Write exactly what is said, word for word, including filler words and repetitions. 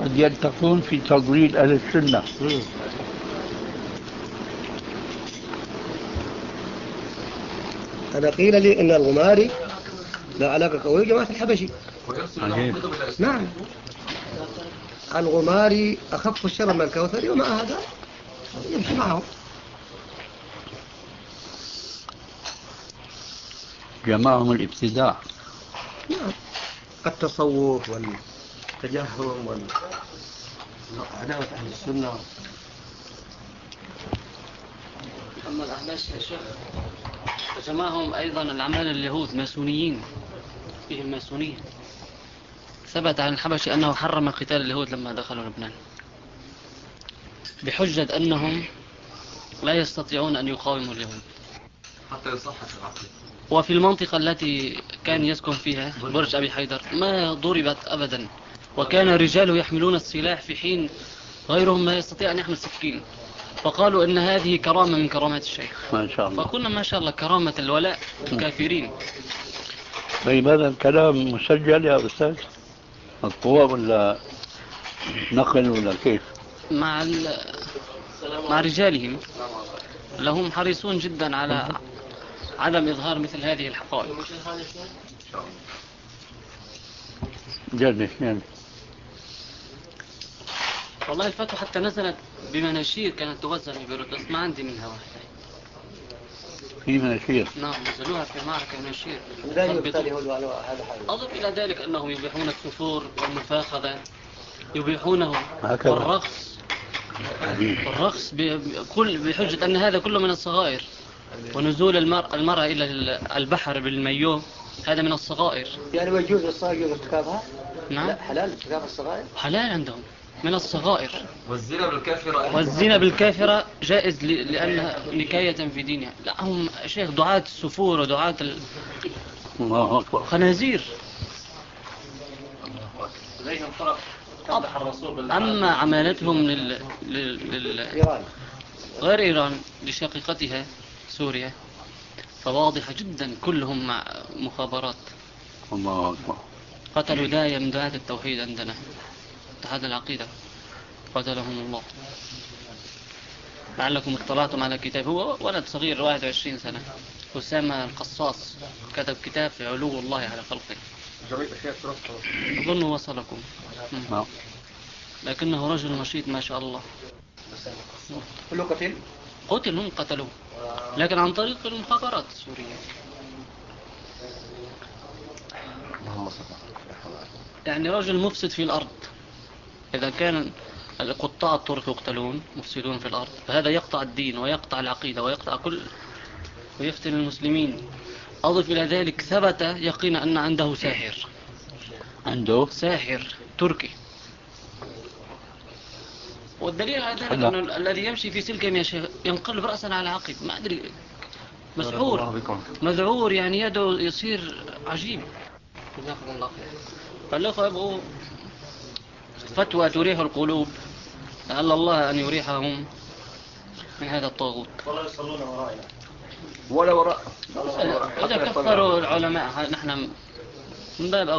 قد يلتقون في تضليل أهل السنة. مم. أنا قيل لي إن الغماري لا علاقة قوية جماعة الحبشي. عجيب. نعم، الغماري أخف الشر من الكوثري ومع هذا يمشي معهم. جمعهم الابتداع. نعم، التصوف والتجهم وعداوة أهل السنة. أما الأحباش يا شيخ فجمعهم أيضا العمال اليهود ماسونيين، فيهم ماسونية. ثبت عن الحبشي أنه حرم قتال اليهود لما دخلوا لبنان بحجة أنهم لا يستطيعون أن يقاوموا اليهود حتى يصحح العقل. وفي المنطقة التي كان يسكن فيها برج أبي حيدر ما ضربت أبدا، وكان الرجال يحملون السلاح في حين غيرهم ما يستطيع أن يحمل سكين، فقالوا إن هذه كرامة من كرامات الشيخ. ما شاء الله. فقلنا ما شاء الله كرامة الولاء الكافرين. طيب هذا الكلام مسجل يا أستاذ؟ مطبوع ولا نقل ولا كيف؟ مع مع رجالهم لهم حريصون جدا على عدم إظهار مثل هذه الحقائق. جلس يعني. والله الفتوى حتى نزلت بمناشير كانت توزع في بيروت، بس ما عندي منها واحدة. في مناشير. نعم، نزلوها في معركة مناشير. أضف إلى ذلك أنهم يبيحون السفور والمفاخذة، يبيحونه هكذا. والرقص والرقص بكل بحجة أن هذا كله من الصغائر، ونزول المرأة, المرأة إلى البحر بالمياه هذا من الصغائر. يعني ويجوز للصغير ارتكابها؟ نعم. لا، حلال ارتكاب الصغائر؟ حلال عندهم، من الصغائر. والزنا بالكافرة والزنا بالكافرة جائز ل- لأنها نكاية في دينها. لا، هم شيخ دعاة السفور ودعاة الله أكبر. الخنازير. إليهم فرق قبح الرسول بالله. أما عمالتهم لل... لل... لل... إيران. غير إيران لشقيقتها سوريا فواضحة جدا، كلهم مع مخابرات. الله أكبر. قتلوا داعية من دعاة التوحيد عندنا، اتحاد العقيدة، قتلهم الله. لعلكم اطلعتم على كتاب، هو ولد صغير واحد وعشرين سنة، أسامة القصاص، كتب كتاب في علو الله على خلقه، أظن وصلكم. نعم. لكنه رجل نشيط ما شاء الله. كله قتل؟ قتل، هم قتلوه لكن عن طريق المخابرات السورية. يعني رجل مفسد في الأرض. إذا كان قطاع الطرق يقتلون مفسدون في الأرض، فهذا يقطع الدين ويقطع العقيدة ويقطع كل ويفتن المسلمين. أضف إلى ذلك ثبت يقينا أن عنده ساحر، عنده ساحر تركي. والدليل على ذلك أن الذي يمشي في سلك ينقلب رأسا على عقب، ما أدري، مسحور مذعور، يعني يده يصير عجيب. جزاكم الله خير. فالأخوة يبغوا فتوى تريح القلوب، لعل الله أن يريحهم من هذا الطاغوت. ولا يصلون ورائنا ولا وراء. إذا كفروا العلماء نحن من باب